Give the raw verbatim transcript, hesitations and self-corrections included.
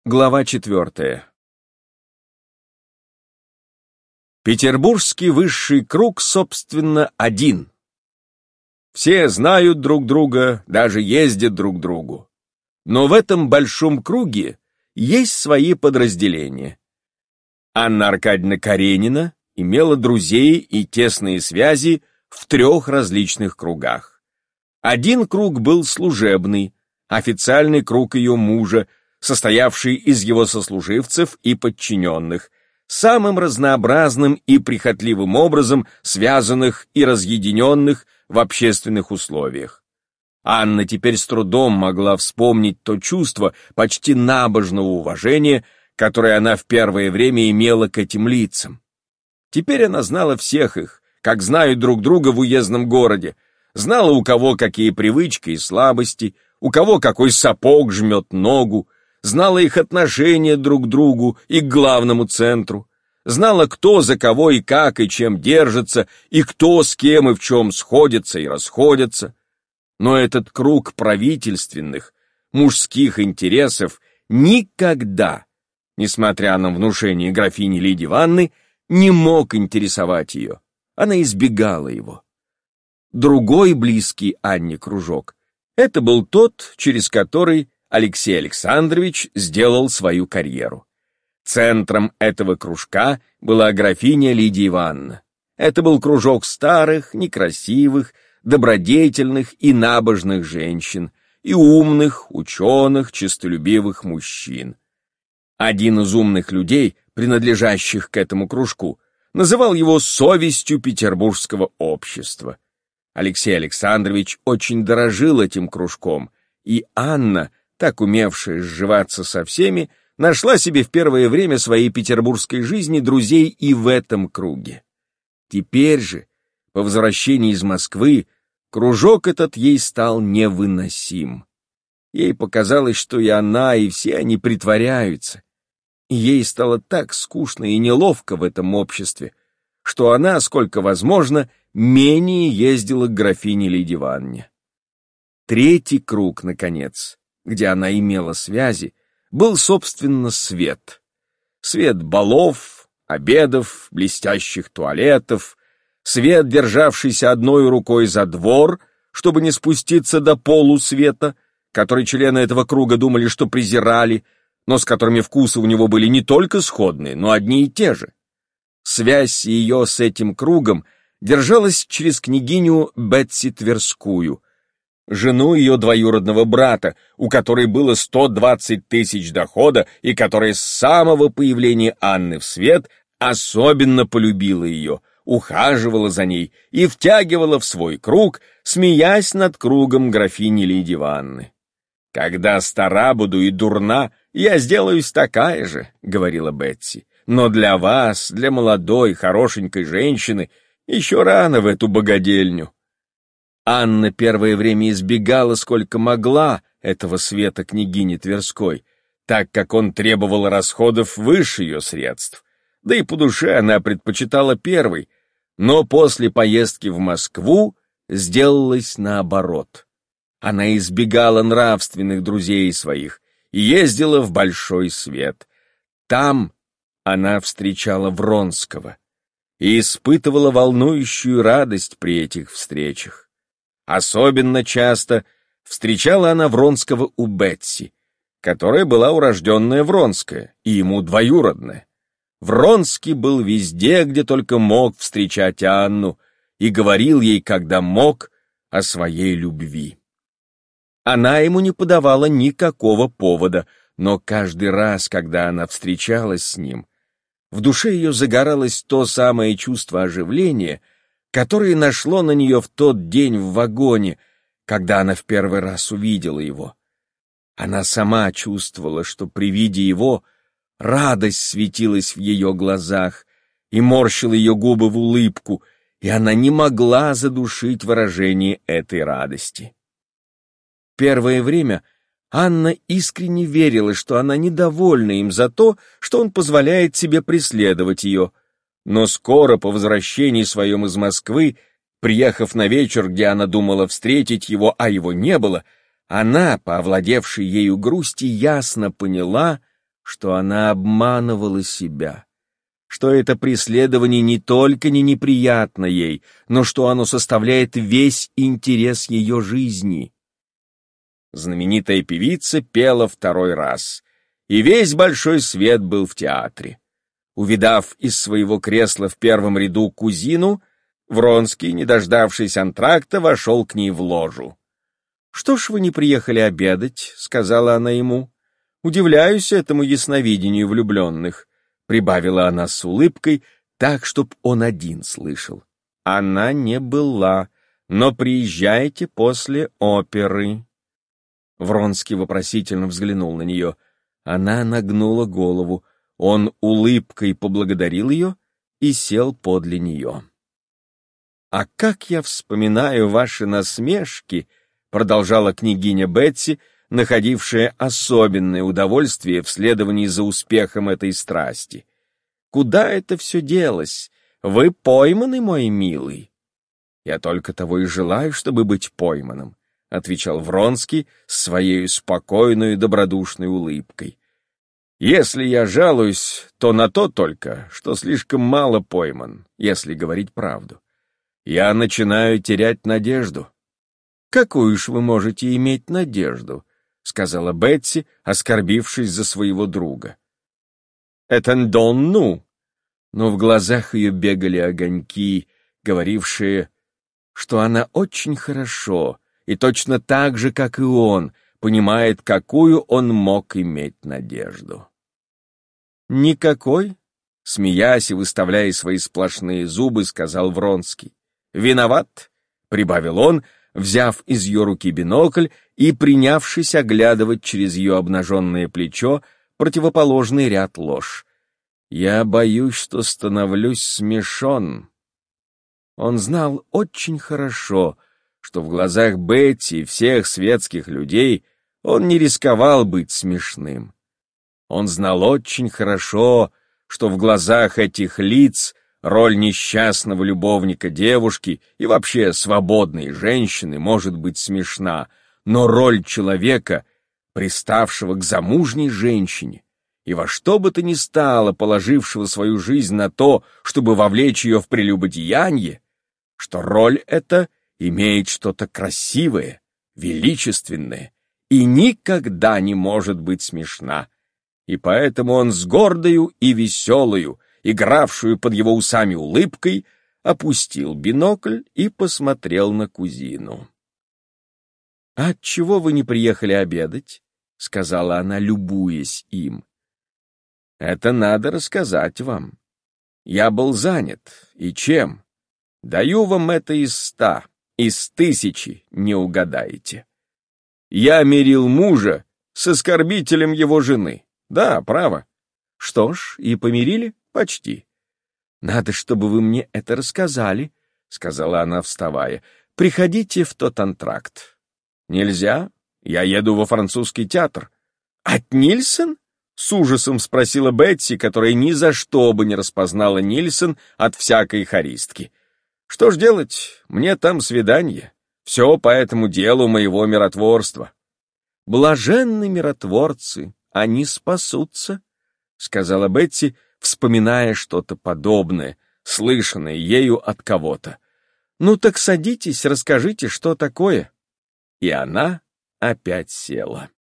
Глава четвертая. Петербургский высший круг, собственно, один. Все знают друг друга, даже ездят друг к другу. Но в этом большом круге есть свои подразделения. Анна Аркадьевна Каренина имела друзей и тесные связи в трех различных кругах. Один круг был служебный, официальный круг ее мужа, состоявший из его сослуживцев и подчиненных, самым разнообразным и прихотливым образом связанных и разъединенных в общественных условиях. Анна теперь с трудом могла вспомнить то чувство почти набожного уважения, которое она в первое время имела к этим лицам. Теперь она знала всех их, как знают друг друга в уездном городе, знала, у кого какие привычки и слабости, у кого какой сапог жмет ногу, знала их отношение друг к другу и к главному центру, знала, кто за кого и как и чем держится, и кто с кем и в чем сходится и расходится. Но этот круг правительственных, мужских интересов никогда, несмотря на внушение графини Лидии Ивановны, не мог интересовать ее. Она избегала его. Другой близкий Анне кружок — это был тот, через который Алексей Александрович сделал свою карьеру. Центром этого кружка была графиня Лидия Ивановна. Это был кружок старых, некрасивых, добродетельных и набожных женщин, и умных, ученых, честолюбивых мужчин. Один из умных людей, принадлежащих к этому кружку, называл его совестью петербургского общества. Алексей Александрович очень дорожил этим кружком, и Анна, так умевшая сживаться со всеми, нашла себе в первое время своей петербургской жизни друзей и в этом круге. Теперь же, по возвращении из Москвы, кружок этот ей стал невыносим. Ей показалось, что и она, и все они притворяются. И ей стало так скучно и неловко в этом обществе, что она, сколько возможно, менее ездила к графине Лидии Ивановне. Третий круг, наконец, где она имела связи, был, собственно, свет. Свет балов, обедов, блестящих туалетов, свет, державшийся одной рукой за двор, чтобы не спуститься до полусвета, который члены этого круга думали, что презирали, но с которыми вкусы у него были не только сходные, но одни и те же. Связь ее с этим кругом держалась через княгиню Бетси Тверскую, жену ее двоюродного брата, у которой было сто двадцать тысяч дохода и которая с самого появления Анны в свет особенно полюбила ее, ухаживала за ней и втягивала в свой круг, смеясь над кругом графини Лидии Ивановны. «Когда стара буду и дурна, я сделаюсь такая же», — говорила Бетси. «Но для вас, для молодой, хорошенькой женщины, еще рано в эту богадельню». Анна первое время избегала сколько могла этого света княгини Тверской, так как он требовал расходов выше ее средств. Да и по душе она предпочитала первый, но после поездки в Москву сделалось наоборот. Она избегала нравственных друзей своих и ездила в большой свет. Там она встречала Вронского и испытывала волнующую радость при этих встречах. Особенно часто встречала она Вронского у Бетси, которая была урожденная Вронская и ему двоюродная. Вронский был везде, где только мог встречать Анну, и говорил ей, когда мог, о своей любви. Она ему не подавала никакого повода, но каждый раз, когда она встречалась с ним, в душе ее загоралось то самое чувство оживления, которое нашло на нее в тот день в вагоне, когда она в первый раз увидела его. Она сама чувствовала, что при виде его радость светилась в ее глазах и морщила ее губы в улыбку, и она не могла задушить выражение этой радости. Первое время Анна искренне верила, что она недовольна им за то, что он позволяет себе преследовать ее, но скоро по возвращении своем из Москвы, приехав на вечер, где она думала встретить его, а его не было, она, по овладевшей ею грусти, ясно поняла, что она обманывала себя, что это преследование не только не неприятно ей, но что оно составляет весь интерес ее жизни. Знаменитая певица пела второй раз, и весь большой свет был в театре. Увидав из своего кресла в первом ряду кузину, Вронский, не дождавшись антракта, вошел к ней в ложу. «Что ж вы не приехали обедать?» — сказала она ему. «Удивляюсь этому ясновидению влюбленных», — прибавила она с улыбкой, так, чтоб он один слышал. «Она не была, но приезжайте после оперы». Вронский вопросительно взглянул на нее. Она нагнула голову. Он улыбкой поблагодарил ее и сел подле нее. «А как я вспоминаю ваши насмешки», — продолжала княгиня Бетси, находившая особенное удовольствие в следовании за успехом этой страсти. «Куда это все делось? Вы пойманы, мой милый?» «Я только того и желаю, чтобы быть пойманным», — отвечал Вронский с своей спокойной и добродушной улыбкой. «Если я жалуюсь, то на то только, что слишком мало пойман, если говорить правду. Я начинаю терять надежду». «Какую ж вы можете иметь надежду?» — сказала Бетси, оскорбившись за своего друга. «Это ну!» Но в глазах ее бегали огоньки, говорившие, что она очень хорошо и точно так же, как и он, понимает, какую он мог иметь надежду. «Никакой?» — смеясь и выставляя свои сплошные зубы, сказал Вронский. «Виноват?» — прибавил он, взяв из ее руки бинокль и принявшись оглядывать через ее обнаженное плечо противоположный ряд лож. «Я боюсь, что становлюсь смешон». Он знал очень хорошо, что в глазах Бетти и всех светских людей он не рисковал быть смешным. Он знал очень хорошо, что в глазах этих лиц роль несчастного любовника девушки и вообще свободной женщины может быть смешна, но роль человека, приставшего к замужней женщине, и во что бы то ни стало положившего свою жизнь на то, чтобы вовлечь ее в прелюбодеяние, что роль эта имеет что-то красивое, величественное и никогда не может быть смешна. И поэтому он с гордою и веселою, игравшую под его усами улыбкой, опустил бинокль и посмотрел на кузину. «А отчего вы не приехали обедать?» — сказала она, любуясь им. «Это надо рассказать вам. Я был занят. И чем? Даю вам это из ста, из тысячи не угадаете. Я мирил мужа с оскорбителем его жены. Да, право. Что ж, и помирили? Почти. Надо, чтобы вы мне это рассказали, — сказала она, вставая. Приходите в тот антракт. Нельзя. Я еду во французский театр. От Нильсон? С ужасом спросила Бетси, которая ни за что бы не распознала Нильсон от всякой хористки. Что ж делать? Мне там свидание. Все по этому делу моего миротворства. Блаженны миротворцы, они спасутся, — сказала Бетси, вспоминая что-то подобное, слышанное ею от кого-то. «Ну так садитесь, расскажите, что такое». И она опять села.